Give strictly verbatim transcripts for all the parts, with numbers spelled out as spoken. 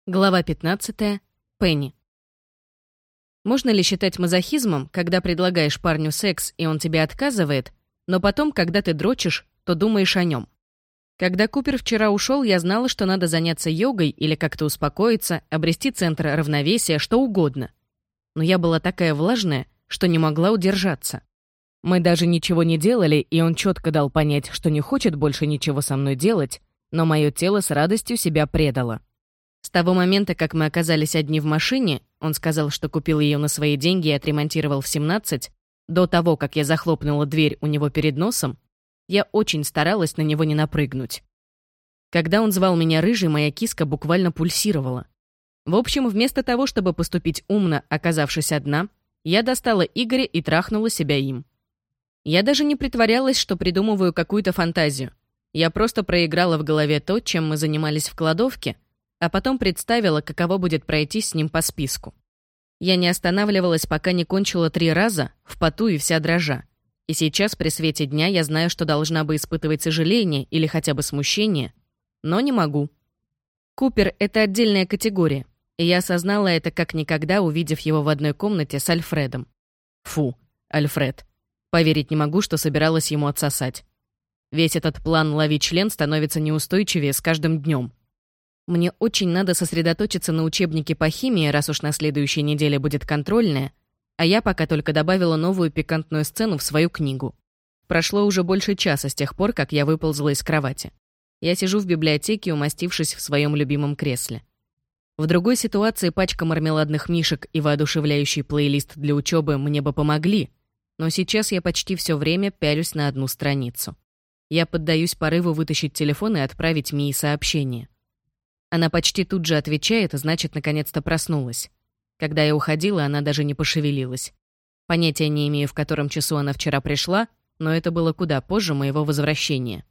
Глава пятнадцатая. Пенни. Можно ли считать мазохизмом, когда предлагаешь парню секс, и он тебе отказывает, но потом, когда ты дрочишь, то думаешь о нем? Когда Купер вчера ушел, я знала, что надо заняться йогой или как-то успокоиться, обрести центр равновесия, что угодно. Но я была такая влажная, что не могла удержаться. Мы даже ничего не делали, и он четко дал понять, что не хочет больше ничего со мной делать, но мое тело с радостью себя предало. С того момента, как мы оказались одни в машине, он сказал, что купил ее на свои деньги и отремонтировал в семнадцать, до того, как я захлопнула дверь у него перед носом, я очень старалась на него не напрыгнуть. Когда он звал меня рыжей, моя киска буквально пульсировала. В общем, вместо того, чтобы поступить умно, оказавшись одна, я достала Игоря и трахнула себя им. Я даже не притворялась, что придумываю какую-то фантазию. Я просто проиграла в голове то, чем мы занимались в кладовке, а потом представила, каково будет пройтись с ним по списку. Я не останавливалась, пока не кончила три раза, в поту и вся дрожа. И сейчас, при свете дня, я знаю, что должна бы испытывать сожаление или хотя бы смущение, но не могу. Купер — это отдельная категория, и я осознала это как никогда, увидев его в одной комнате с Альфредом. Фу, Альфред. Поверить не могу, что собиралась ему отсосать. Весь этот план «лови член» становится неустойчивее с каждым днем. Мне очень надо сосредоточиться на учебнике по химии, раз уж на следующей неделе будет контрольная, а я пока только добавила новую пикантную сцену в свою книгу. Прошло уже больше часа с тех пор, как я выползла из кровати. Я сижу в библиотеке, умастившись в своем любимом кресле. В другой ситуации пачка мармеладных мишек и воодушевляющий плейлист для учебы мне бы помогли, но сейчас я почти все время пялюсь на одну страницу. Я поддаюсь порыву вытащить телефон и отправить Мии сообщение. Она почти тут же отвечает, значит, наконец-то проснулась. Когда я уходила, она даже не пошевелилась. Понятия не имею, в котором часу она вчера пришла, но это было куда позже моего возвращения.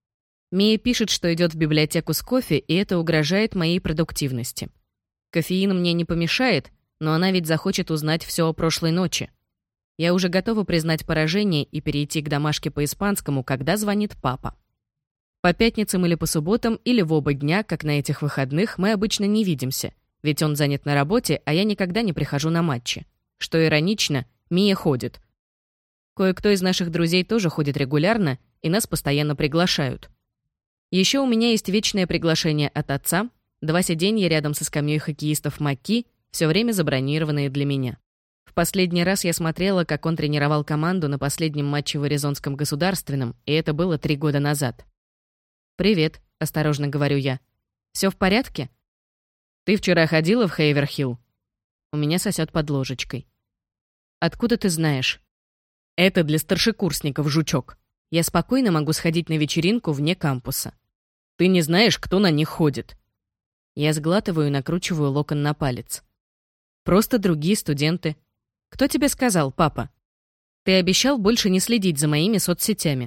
Мия пишет, что идет в библиотеку с кофе, и это угрожает моей продуктивности. Кофеин мне не помешает, но она ведь захочет узнать все о прошлой ночи. Я уже готова признать поражение и перейти к домашке по испанскому, когда звонит папа. По пятницам или по субботам, или в оба дня, как на этих выходных, мы обычно не видимся, ведь он занят на работе, а я никогда не прихожу на матчи. Что иронично, Мия ходит. Кое-кто из наших друзей тоже ходит регулярно, и нас постоянно приглашают. Еще у меня есть вечное приглашение от отца, два сиденья рядом со скамьей хоккеистов Макки, все время забронированные для меня. В последний раз я смотрела, как он тренировал команду на последнем матче в Аризонском государственном, и это было три года назад. «Привет», — осторожно говорю я. «Все в порядке?» «Ты вчера ходила в Хейверхилл?» У меня сосет под ложечкой. «Откуда ты знаешь?» «Это для старшекурсников, жучок. Я спокойно могу сходить на вечеринку вне кампуса. Ты не знаешь, кто на них ходит». Я сглатываю и накручиваю локон на палец. «Просто другие студенты. Кто тебе сказал, папа? Ты обещал больше не следить за моими соцсетями».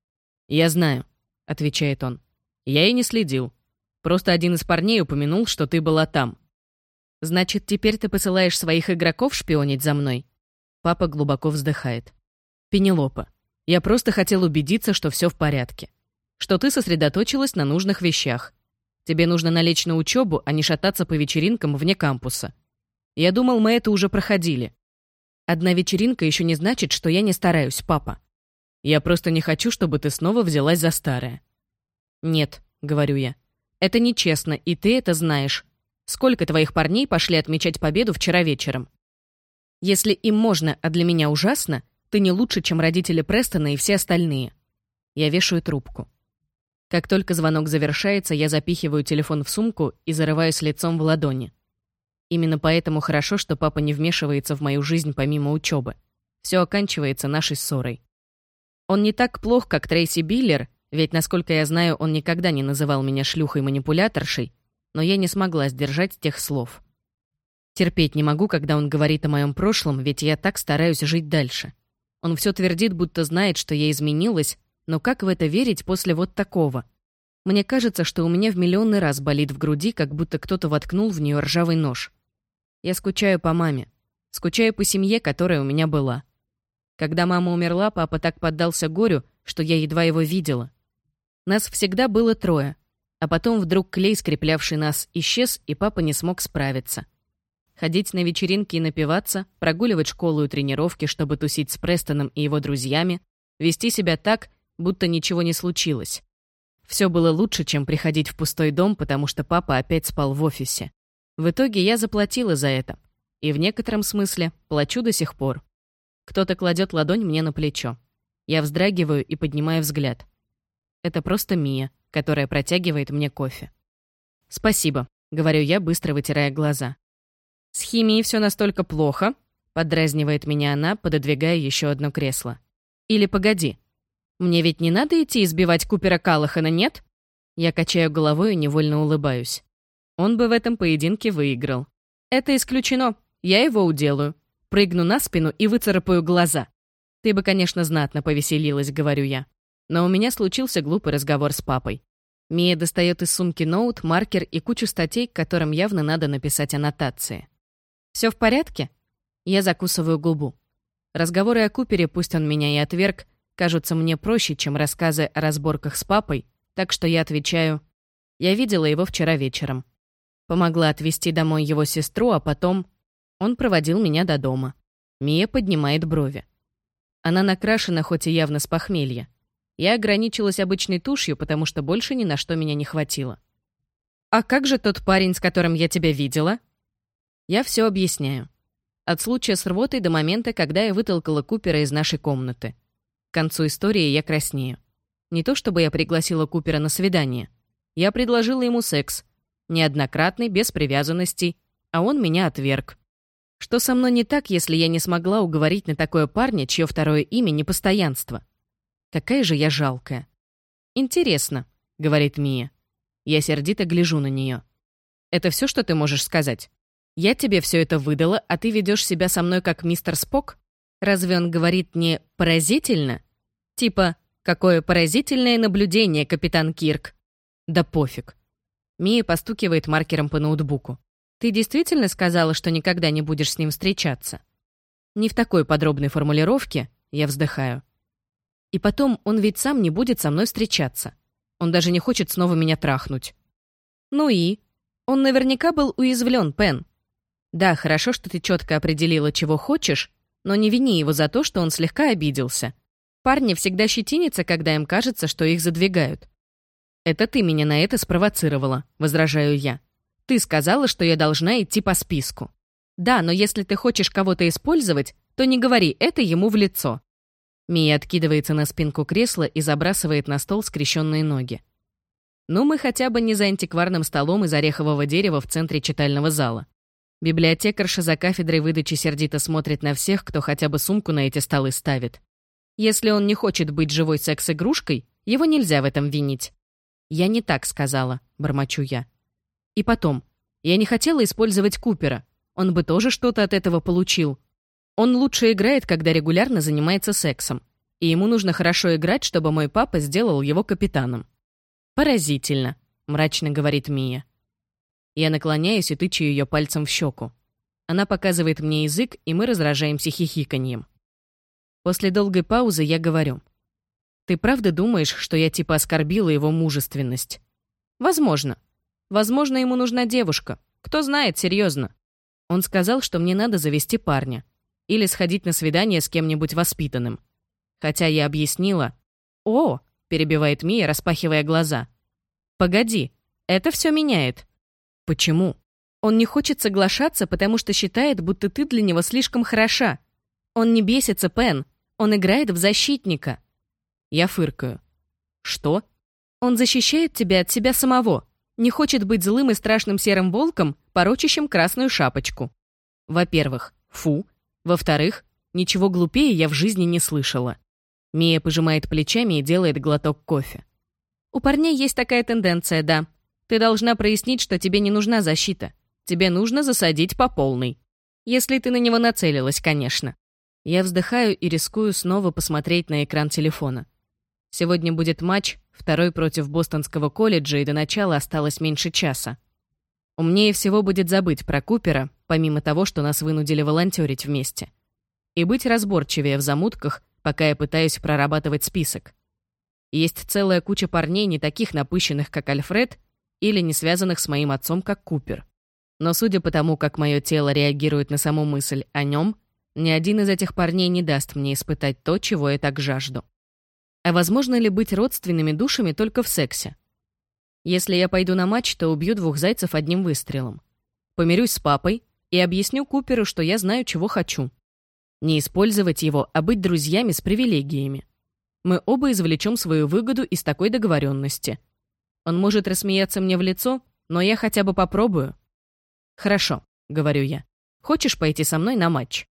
«Я знаю», — отвечает он. «Я и не следил. Просто один из парней упомянул, что ты была там». «Значит, теперь ты посылаешь своих игроков шпионить за мной?» Папа глубоко вздыхает. «Пенелопа, я просто хотел убедиться, что все в порядке. Что ты сосредоточилась на нужных вещах. Тебе нужно налечь на учебу, а не шататься по вечеринкам вне кампуса. Я думал, мы это уже проходили. Одна вечеринка еще не значит, что я не стараюсь, папа. Я просто не хочу, чтобы ты снова взялась за старое». «Нет», — говорю я, — «это нечестно, и ты это знаешь. Сколько твоих парней пошли отмечать победу вчера вечером? Если им можно, а для меня ужасно, ты не лучше, чем родители Престона и все остальные». Я вешаю трубку. Как только звонок завершается, я запихиваю телефон в сумку и зарываюсь лицом в ладони. Именно поэтому хорошо, что папа не вмешивается в мою жизнь помимо учебы. Все оканчивается нашей ссорой. Он не так плох, как Трейси Биллер, ведь, насколько я знаю, он никогда не называл меня шлюхой-манипуляторшей, но я не смогла сдержать тех слов. Терпеть не могу, когда он говорит о моем прошлом, ведь я так стараюсь жить дальше. Он все твердит, будто знает, что я изменилась, но как в это верить после вот такого? Мне кажется, что у меня в миллионный раз болит в груди, как будто кто-то воткнул в нее ржавый нож. Я скучаю по маме. Скучаю по семье, которая у меня была. Когда мама умерла, папа так поддался горю, что я едва его видела. Нас всегда было трое. А потом вдруг клей, скреплявший нас, исчез, и папа не смог справиться. Ходить на вечеринки и напиваться, прогуливать школу и тренировки, чтобы тусить с Престоном и его друзьями, вести себя так, будто ничего не случилось. Все было лучше, чем приходить в пустой дом, потому что папа опять спал в офисе. В итоге я заплатила за это. И в некотором смысле плачу до сих пор. Кто-то кладет ладонь мне на плечо. Я вздрагиваю и поднимаю взгляд. Это просто Мия, которая протягивает мне кофе. «Спасибо», — говорю я, быстро вытирая глаза. «С химией все настолько плохо», — поддразнивает меня она, пододвигая еще одно кресло. «Или погоди. Мне ведь не надо идти избивать Купера Каллахана, нет?» Я качаю головой и невольно улыбаюсь. Он бы в этом поединке выиграл. «Это исключено. Я его уделаю. Прыгну на спину и выцарапаю глаза. Ты бы, конечно, знатно повеселилась», — говорю я. Но у меня случился глупый разговор с папой. Мия достает из сумки ноут, маркер и кучу статей, к которым явно надо написать аннотации. «Все в порядке?» Я закусываю губу. Разговоры о Купере, пусть он меня и отверг, кажутся мне проще, чем рассказы о разборках с папой, так что я отвечаю: «Я видела его вчера вечером. Помогла отвезти домой его сестру, а потом он проводил меня до дома». Мия поднимает брови. Она накрашена, хоть и явно с похмелья. Я ограничилась обычной тушью, потому что больше ни на что меня не хватило. «А как же тот парень, с которым я тебя видела?» Я все объясняю. От случая с рвотой до момента, когда я вытолкала Купера из нашей комнаты. К концу истории я краснею. Не то чтобы я пригласила Купера на свидание. Я предложила ему секс. Неоднократный, без привязанностей, а он меня отверг. Что со мной не так, если я не смогла уговорить на такое парня, чье второе имя — непостоянство? Какая же я жалкая. «Интересно», — говорит Мия. Я сердито гляжу на нее. «Это все, что ты можешь сказать? Я тебе все это выдала, а ты ведешь себя со мной как мистер Спок? Разве он говорит не «поразительно»? Типа «какое поразительное наблюдение, капитан Кирк». Да пофиг». Мия постукивает маркером по ноутбуку. «Ты действительно сказала, что никогда не будешь с ним встречаться?» Не в такой подробной формулировке, я вздыхаю. И потом, он ведь сам не будет со мной встречаться. Он даже не хочет снова меня трахнуть. Ну и? Он наверняка был уязвлен, Пен. Да, хорошо, что ты четко определила, чего хочешь, но не вини его за то, что он слегка обиделся. Парни всегда щетинятся, когда им кажется, что их задвигают. Это ты меня на это спровоцировала, возражаю я. Ты сказала, что я должна идти по списку. Да, но если ты хочешь кого-то использовать, то не говори это ему в лицо. Мия откидывается на спинку кресла и забрасывает на стол скрещенные ноги. Ну, мы хотя бы не за антикварным столом из орехового дерева в центре читального зала. Библиотекарша за кафедрой выдачи сердито смотрит на всех, кто хотя бы сумку на эти столы ставит. Если он не хочет быть живой секс-игрушкой, его нельзя в этом винить. «Я не так сказала», — бормочу я. И потом, я не хотела использовать Купера. Он бы тоже что-то от этого получил. Он лучше играет, когда регулярно занимается сексом. И ему нужно хорошо играть, чтобы мой папа сделал его капитаном. «Поразительно», — мрачно говорит Мия. Я наклоняюсь и тычу ее пальцем в щеку. Она показывает мне язык, и мы раздражаемся хихиканьем. После долгой паузы я говорю: «Ты правда думаешь, что я типа оскорбила его мужественность?» «Возможно. Возможно, ему нужна девушка. Кто знает, серьезно. Он сказал, что мне надо завести парня. Или сходить на свидание с кем-нибудь воспитанным. Хотя я объяснила... «О!» — перебивает Мия, распахивая глаза. «Погоди, это все меняет». «Почему?» «Он не хочет соглашаться, потому что считает, будто ты для него слишком хороша. Он не бесится, Пен. Он играет в защитника». Я фыркаю. «Что?» «Он защищает тебя от себя самого. Не хочет быть злым и страшным серым волком, порочащим красную шапочку. Во-первых, фу. Во-вторых, ничего глупее я в жизни не слышала». Мия пожимает плечами и делает глоток кофе. «У парней есть такая тенденция, да. Ты должна прояснить, что тебе не нужна защита. Тебе нужно засадить по полной. Если ты на него нацелилась, конечно». Я вздыхаю и рискую снова посмотреть на экран телефона. Сегодня будет матч, второй против Бостонского колледжа, и до начала осталось меньше часа. Умнее всего будет забыть про Купера, помимо того, что нас вынудили волонтерить вместе. И быть разборчивее в замутках, пока я пытаюсь прорабатывать список. Есть целая куча парней, не таких напыщенных, как Альфред, или не связанных с моим отцом, как Купер. Но судя по тому, как мое тело реагирует на саму мысль о нем, ни один из этих парней не даст мне испытать то, чего я так жажду. А возможно ли быть родственными душами только в сексе? Если я пойду на матч, то убью двух зайцев одним выстрелом. Помирюсь с папой и объясню Куперу, что я знаю, чего хочу. Не использовать его, а быть друзьями с привилегиями. Мы оба извлечем свою выгоду из такой договоренности. Он может рассмеяться мне в лицо, но я хотя бы попробую. «Хорошо», — говорю я. «Хочешь пойти со мной на матч?»